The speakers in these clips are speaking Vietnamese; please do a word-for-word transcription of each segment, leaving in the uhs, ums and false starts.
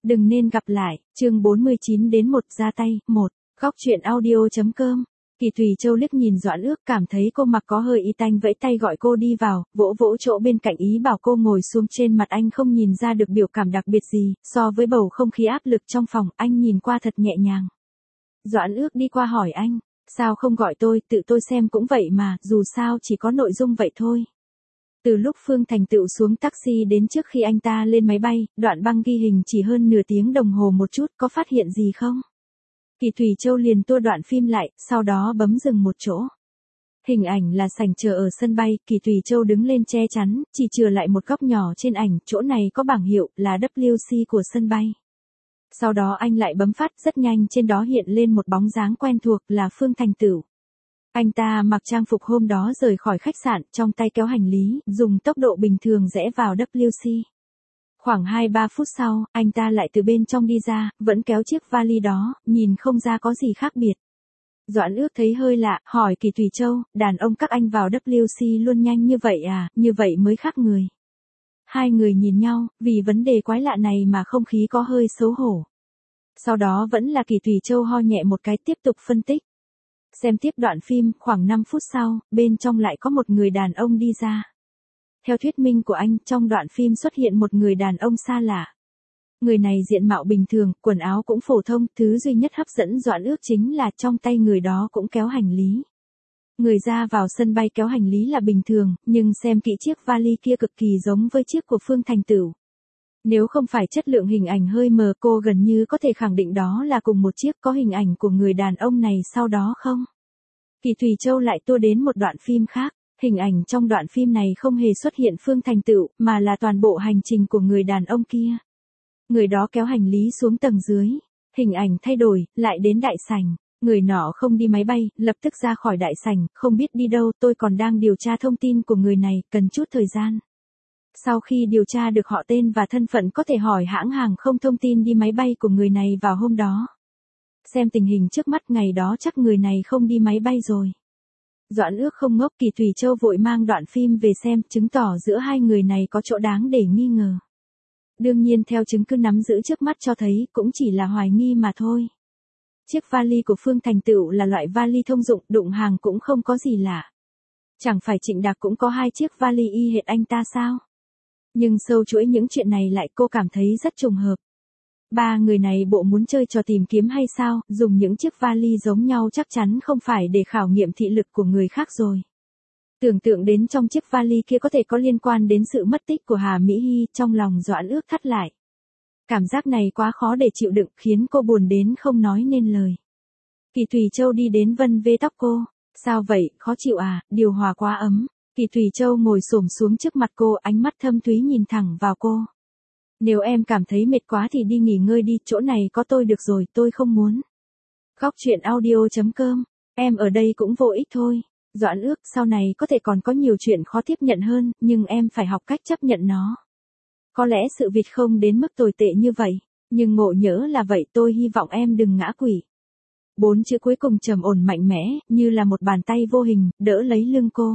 Đừng nên gặp lại, chương bốn mươi chín đến một ra tay, một, góc truyện audio.com. Kỳ Thùy Châu liếc nhìn Doãn Ước cảm thấy cô mặc có hơi y tanh vẫy tay gọi cô đi vào, vỗ vỗ chỗ bên cạnh ý bảo cô ngồi xuống. Trên mặt anh không nhìn ra được biểu cảm đặc biệt gì, so với bầu không khí áp lực trong phòng, anh nhìn qua thật nhẹ nhàng. Doãn Ước đi qua hỏi anh, sao không gọi tôi, tự tôi xem cũng vậy mà, dù sao chỉ có nội dung vậy thôi. Từ lúc Phương Thành Tựu xuống taxi đến trước khi anh ta lên máy bay, đoạn băng ghi hình chỉ hơn nửa tiếng đồng hồ một chút, có phát hiện gì không? Kỳ Thùy Châu liền tua đoạn phim lại, sau đó bấm dừng một chỗ. Hình ảnh là sảnh chờ ở sân bay, Kỳ Thùy Châu đứng lên che chắn, chỉ chừa lại một góc nhỏ trên ảnh, chỗ này có bảng hiệu là W C của sân bay. Sau đó anh lại bấm phát, rất nhanh trên đó hiện lên một bóng dáng quen thuộc là Phương Thành Tựu. Anh ta mặc trang phục hôm đó rời khỏi khách sạn, trong tay kéo hành lý, dùng tốc độ bình thường rẽ vào W C. Khoảng hai ba phút sau, anh ta lại từ bên trong đi ra, vẫn kéo chiếc vali đó, nhìn không ra có gì khác biệt. Doãn Ước thấy hơi lạ, hỏi Kỳ Thùy Châu, đàn ông các anh vào W C luôn nhanh như vậy à, như vậy mới khác người. Hai người nhìn nhau, vì vấn đề quái lạ này mà không khí có hơi xấu hổ. Sau đó vẫn là Kỳ Thùy Châu ho nhẹ một cái tiếp tục phân tích. Xem tiếp đoạn phim, khoảng năm phút sau, bên trong lại có một người đàn ông đi ra. Theo thuyết minh của anh, trong đoạn phim xuất hiện một người đàn ông xa lạ. Người này diện mạo bình thường, quần áo cũng phổ thông, thứ duy nhất hấp dẫn Doãn Ước chính là trong tay người đó cũng kéo hành lý. Người ra vào sân bay kéo hành lý là bình thường, nhưng xem kỹ chiếc vali kia cực kỳ giống với chiếc của Phương Thành Tựu. Nếu không phải chất lượng hình ảnh hơi mờ, cô gần như có thể khẳng định đó là cùng một chiếc. Có hình ảnh của người đàn ông này sau đó không? Kỳ Thùy Châu lại tua đến một đoạn phim khác. Hình ảnh trong đoạn phim này không hề xuất hiện Phương Thành Tựu, mà là toàn bộ hành trình của người đàn ông kia. Người đó kéo hành lý xuống tầng dưới. Hình ảnh thay đổi, lại đến đại sảnh. Người nọ không đi máy bay, lập tức ra khỏi đại sảnh, không biết đi đâu, tôi còn đang điều tra thông tin của người này, cần chút thời gian. Sau khi điều tra được họ tên và thân phận có thể hỏi hãng hàng không thông tin đi máy bay của người này vào hôm đó. Xem tình hình trước mắt ngày đó chắc người này không đi máy bay rồi. Doãn Ước không ngốc, Kỳ Thùy Châu vội mang đoạn phim về xem, chứng tỏ giữa hai người này có chỗ đáng để nghi ngờ. Đương nhiên theo chứng cứ nắm giữ trước mắt cho thấy cũng chỉ là hoài nghi mà thôi. Chiếc vali của Phương Thành Tựu là loại vali thông dụng, đụng hàng cũng không có gì lạ. Chẳng phải Trịnh Đạc cũng có hai chiếc vali y hệt anh ta sao? Nhưng sâu chuỗi những chuyện này lại cô cảm thấy rất trùng hợp. Ba người này bộ muốn chơi trò tìm kiếm hay sao, dùng những chiếc vali giống nhau chắc chắn không phải để khảo nghiệm thị lực của người khác rồi. Tưởng tượng đến trong chiếc vali kia có thể có liên quan đến sự mất tích của Hà Mỹ Hy, trong lòng Doãn Ước thắt lại. Cảm giác này quá khó để chịu đựng, khiến cô buồn đến không nói nên lời. Kỳ Thùy Châu đi đến vân vê tóc cô, sao vậy, khó chịu à, điều hòa quá ấm. Kỳ Thùy Châu ngồi xổm xuống trước mặt cô, ánh mắt thâm thúy nhìn thẳng vào cô. Nếu em cảm thấy mệt quá thì đi nghỉ ngơi đi, chỗ này có tôi được rồi, tôi không muốn. Góc truyện audio.com, em ở đây cũng vô ích thôi. Doãn Ước, sau này có thể còn có nhiều chuyện khó tiếp nhận hơn, nhưng em phải học cách chấp nhận nó. Có lẽ sự việc không đến mức tồi tệ như vậy, nhưng ngộ nhỡ là vậy, tôi hy vọng em đừng ngã quỵ. Bốn chữ cuối cùng trầm ổn mạnh mẽ, như là một bàn tay vô hình, đỡ lấy lưng cô.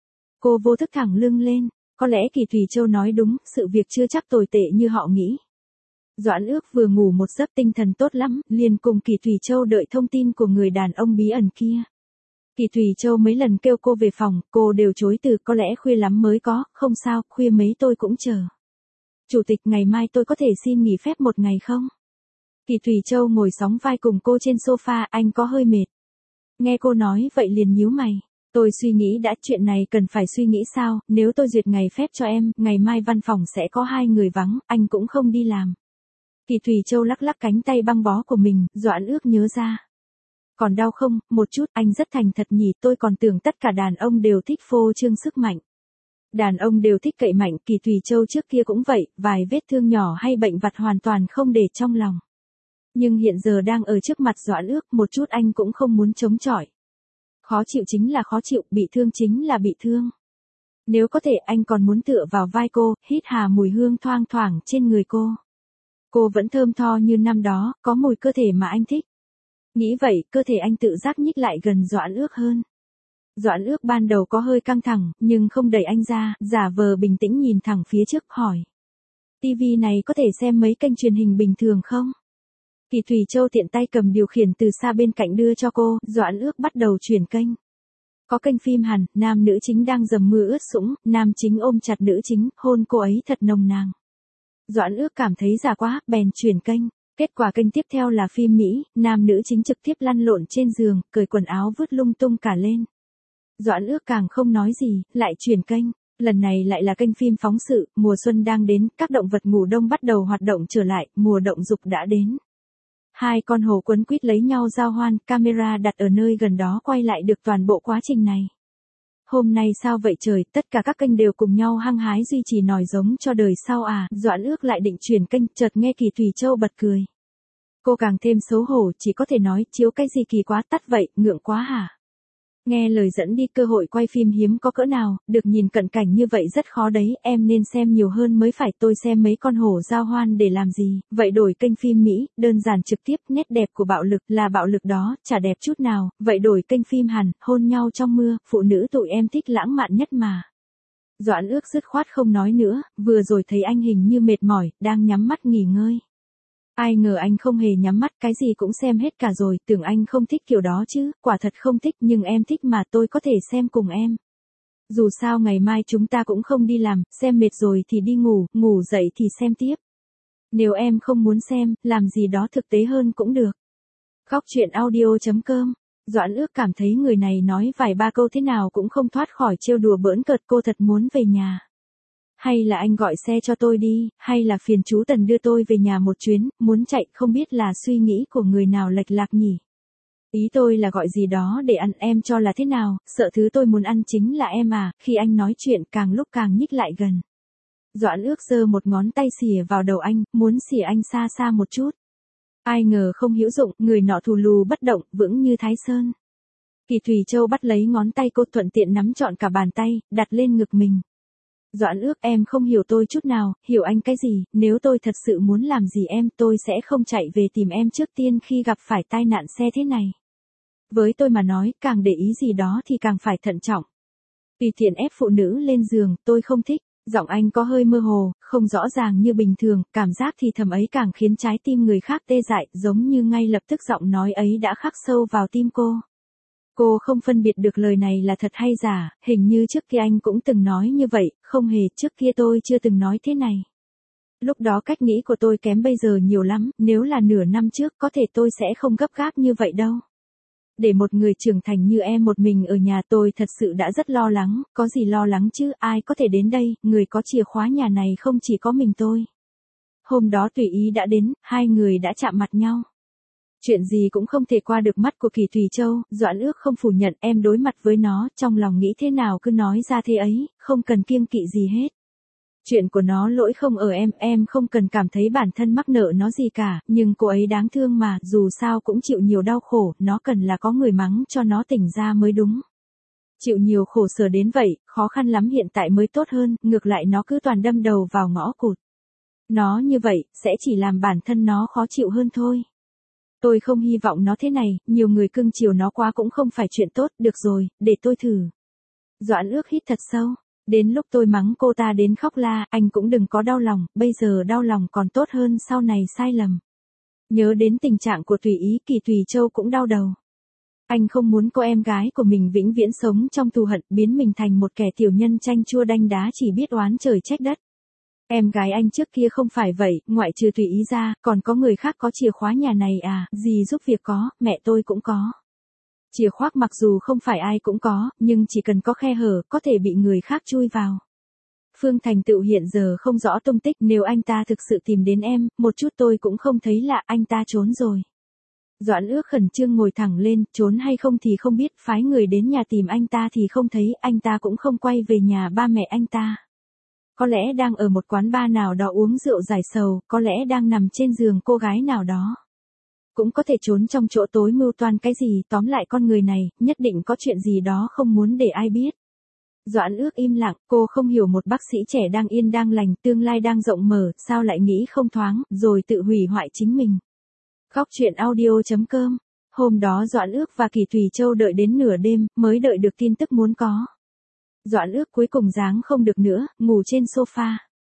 Cô vô thức thẳng lưng lên, có lẽ Kỳ Thùy Châu nói đúng, sự việc chưa chắc tồi tệ như họ nghĩ. Doãn Ước vừa ngủ một giấc tinh thần tốt lắm, liền cùng Kỳ Thùy Châu đợi thông tin của người đàn ông bí ẩn kia. Kỳ Thùy Châu mấy lần kêu cô về phòng, cô đều chối từ, có lẽ khuya lắm mới có, không sao, khuya mấy tôi cũng chờ. Chủ tịch, ngày mai tôi có thể xin nghỉ phép một ngày không? Kỳ Thùy Châu ngồi sóng vai cùng cô trên sofa, anh có hơi mệt. Nghe cô nói vậy liền nhíu mày. Tôi suy nghĩ đã, chuyện này cần phải suy nghĩ sao, nếu tôi duyệt ngày phép cho em, ngày mai văn phòng sẽ có hai người vắng, anh cũng không đi làm. Kỳ Thùy Châu lắc lắc cánh tay băng bó của mình, Doãn Ước nhớ ra. Còn đau không, một chút, anh rất thành thật nhỉ, tôi còn tưởng tất cả đàn ông đều thích phô trương sức mạnh. Đàn ông đều thích cậy mạnh, Kỳ Thùy Châu trước kia cũng vậy, vài vết thương nhỏ hay bệnh vặt hoàn toàn không để trong lòng. Nhưng hiện giờ đang ở trước mặt Doãn Ước, một chút anh cũng không muốn chống chọi. Khó chịu chính là khó chịu, bị thương chính là bị thương. Nếu có thể anh còn muốn tựa vào vai cô, hít hà mùi hương thoang thoảng trên người cô. Cô vẫn thơm tho như năm đó, có mùi cơ thể mà anh thích. Nghĩ vậy, cơ thể anh tự giác nhích lại gần Doãn Ước hơn. Doãn Ước ban đầu có hơi căng thẳng, nhưng không đẩy anh ra, giả vờ bình tĩnh nhìn thẳng phía trước, hỏi. Tivi này có thể xem mấy kênh truyền hình bình thường không? Kỳ Thùy Châu tiện tay cầm điều khiển từ xa bên cạnh đưa cho cô, Doãn Ước bắt đầu chuyển kênh. Có kênh phim Hàn, nam nữ chính đang dầm mưa ướt sũng, nam chính ôm chặt nữ chính, hôn cô ấy thật nồng nàn. Doãn Ước cảm thấy già quá, bèn chuyển kênh. Kết quả kênh tiếp theo là phim Mỹ, nam nữ chính trực tiếp lăn lộn trên giường, cởi quần áo vứt lung tung cả lên. Doãn Ước càng không nói gì, lại chuyển kênh. Lần này lại là kênh phim phóng sự, mùa xuân đang đến, các động vật ngủ đông bắt đầu hoạt động trở lại, mùa động dục đã đến. Hai con hổ quấn quýt lấy nhau giao hoan, camera đặt ở nơi gần đó quay lại được toàn bộ quá trình này. Hôm nay sao vậy trời, tất cả các kênh đều cùng nhau hăng hái duy trì nòi giống cho đời sau à, Doãn Ước lại định chuyển kênh, chợt nghe Kỳ Thùy Châu bật cười. Cô càng thêm xấu hổ, chỉ có thể nói, chiếu cái gì kỳ quá tắt vậy, ngượng quá hả? Nghe lời dẫn đi, cơ hội quay phim hiếm có cỡ nào, được nhìn cận cảnh như vậy rất khó đấy, em nên xem nhiều hơn mới phải, tôi xem mấy con hổ giao hoan để làm gì, vậy đổi kênh phim Mỹ, đơn giản trực tiếp, nét đẹp của bạo lực là bạo lực đó, chả đẹp chút nào, vậy đổi kênh phim Hàn, hôn nhau trong mưa, phụ nữ tụi em thích lãng mạn nhất mà. Doãn Ước dứt khoát không nói nữa, vừa rồi thấy anh hình như mệt mỏi, đang nhắm mắt nghỉ ngơi. Ai ngờ anh không hề nhắm mắt, cái gì cũng xem hết cả rồi, tưởng anh không thích kiểu đó chứ, quả thật không thích, nhưng em thích mà, tôi có thể xem cùng em. Dù sao ngày mai chúng ta cũng không đi làm, xem mệt rồi thì đi ngủ, ngủ dậy thì xem tiếp. Nếu em không muốn xem, làm gì đó thực tế hơn cũng được. Góc truyện audio chấm com. Doãn Ước cảm thấy người này nói vài ba câu thế nào cũng không thoát khỏi trêu đùa bỡn cợt, cô thật muốn về nhà. Hay là anh gọi xe cho tôi đi, hay là phiền chú Tần đưa tôi về nhà một chuyến, muốn chạy, không biết là suy nghĩ của người nào lệch lạc nhỉ. Ý tôi là gọi gì đó để ăn, em cho là thế nào, sợ thứ tôi muốn ăn chính là em à, khi anh nói chuyện càng lúc càng nhích lại gần. Doãn Ước giơ một ngón tay xìa vào đầu anh, muốn xìa anh xa xa một chút. Ai ngờ không hữu dụng, người nọ thù lù bất động, vững như Thái Sơn. Kỳ Thùy Châu bắt lấy ngón tay cô, thuận tiện nắm trọn cả bàn tay, đặt lên ngực mình. Doãn Ước, em không hiểu tôi chút nào, hiểu anh cái gì, nếu tôi thật sự muốn làm gì em, tôi sẽ không chạy về tìm em trước tiên khi gặp phải tai nạn xe thế này. Với tôi mà nói, càng để ý gì đó thì càng phải thận trọng. Tùy tiện ép phụ nữ lên giường, tôi không thích. Giọng anh có hơi mơ hồ, không rõ ràng như bình thường, cảm giác thì thầm ấy càng khiến trái tim người khác tê dại, giống như ngay lập tức giọng nói ấy đã khắc sâu vào tim cô. Cô không phân biệt được lời này là thật hay giả, hình như trước kia anh cũng từng nói như vậy, không hề, trước kia tôi chưa từng nói thế này. Lúc đó cách nghĩ của tôi kém bây giờ nhiều lắm, nếu là nửa năm trước có thể tôi sẽ không gấp gáp như vậy đâu. Để một người trưởng thành như em một mình ở nhà, tôi thật sự đã rất lo lắng, có gì lo lắng chứ, ai có thể đến đây, người có chìa khóa nhà này không chỉ có mình tôi. Hôm đó tùy ý đã đến, hai người đã chạm mặt nhau. Chuyện gì cũng không thể qua được mắt của Kỳ Thùy Châu, Doãn Ước không phủ nhận, em đối mặt với nó, trong lòng nghĩ thế nào cứ nói ra thế ấy, không cần kiêng kỵ gì hết. Chuyện của nó lỗi không ở em, em không cần cảm thấy bản thân mắc nợ nó gì cả, nhưng cô ấy đáng thương mà, dù sao cũng chịu nhiều đau khổ, nó cần là có người mắng cho nó tỉnh ra mới đúng. Chịu nhiều khổ sở đến vậy, khó khăn lắm hiện tại mới tốt hơn, ngược lại nó cứ toàn đâm đầu vào ngõ cụt. Nó như vậy, sẽ chỉ làm bản thân nó khó chịu hơn thôi. Tôi không hy vọng nó thế này, nhiều người cưng chiều nó quá cũng không phải chuyện tốt, được rồi, để tôi thử. Doãn Ước hít thật sâu. Đến lúc tôi mắng cô ta đến khóc la, anh cũng đừng có đau lòng, bây giờ đau lòng còn tốt hơn sau này sai lầm. Nhớ đến tình trạng của Tùy Ý, Kỳ Thùy Châu cũng đau đầu. Anh không muốn cô em gái của mình vĩnh viễn sống trong thù hận, biến mình thành một kẻ tiểu nhân chanh chua đanh đá chỉ biết oán trời trách đất. Em gái anh trước kia không phải vậy, ngoại trừ Tùy Ý ra, còn có người khác có chìa khóa nhà này à, gì giúp việc có, mẹ tôi cũng có. Chìa khóa mặc dù không phải ai cũng có, nhưng chỉ cần có khe hở, có thể bị người khác chui vào. Phương Thành Tựu hiện giờ không rõ tung tích, nếu anh ta thực sự tìm đến em, một chút tôi cũng không thấy lạ, anh ta trốn rồi. Doãn Ước khẩn trương ngồi thẳng lên, trốn hay không thì không biết, phái người đến nhà tìm anh ta thì không thấy, anh ta cũng không quay về nhà ba mẹ anh ta. Có lẽ đang ở một quán bar nào đó uống rượu giải sầu, có lẽ đang nằm trên giường cô gái nào đó. Cũng có thể trốn trong chỗ tối mưu toan cái gì, tóm lại con người này, nhất định có chuyện gì đó không muốn để ai biết. Doãn Ước im lặng, cô không hiểu một bác sĩ trẻ đang yên đang lành, tương lai đang rộng mở, sao lại nghĩ không thoáng, rồi tự hủy hoại chính mình. Góc truyện audio chấm com. Hôm đó Doãn Ước và Kỳ Thùy Châu đợi đến nửa đêm, mới đợi được tin tức muốn có. Doãn Ước cuối cùng dáng không được nữa, ngủ trên sofa.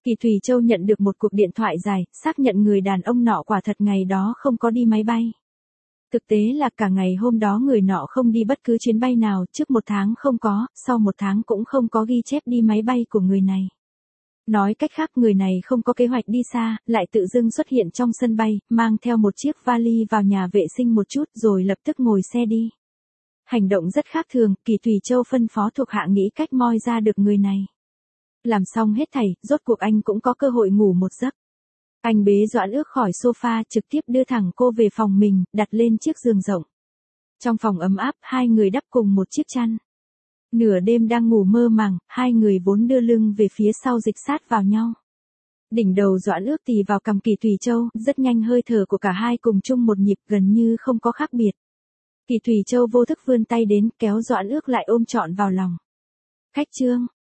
Kỳ Thùy Châu nhận được một cuộc điện thoại dài, xác nhận người đàn ông nọ quả thật ngày đó không có đi máy bay. Thực tế là cả ngày hôm đó người nọ không đi bất cứ chuyến bay nào, trước một tháng không có, sau một tháng cũng không có ghi chép đi máy bay của người này. Nói cách khác người này không có kế hoạch đi xa, lại tự dưng xuất hiện trong sân bay, mang theo một chiếc vali vào nhà vệ sinh một chút rồi lập tức ngồi xe đi. Hành động rất khác thường, Kỳ Thùy Châu phân phó thuộc hạ nghĩ cách moi ra được người này. Làm xong hết thảy, rốt cuộc anh cũng có cơ hội ngủ một giấc. Anh bế Doãn Ước khỏi sofa, trực tiếp đưa thẳng cô về phòng mình, đặt lên chiếc giường rộng. Trong phòng ấm áp, hai người đắp cùng một chiếc chăn. Nửa đêm đang ngủ mơ màng, hai người vốn đưa lưng về phía sau dịch sát vào nhau. Đỉnh đầu Doãn Ước tì vào cằm Kỳ Thùy Châu, rất nhanh hơi thở của cả hai cùng chung một nhịp gần như không có khác biệt. Kỳ Thùy Châu vô thức vươn tay đến, kéo Doãn Ước lại ôm trọn vào lòng. Khách trương,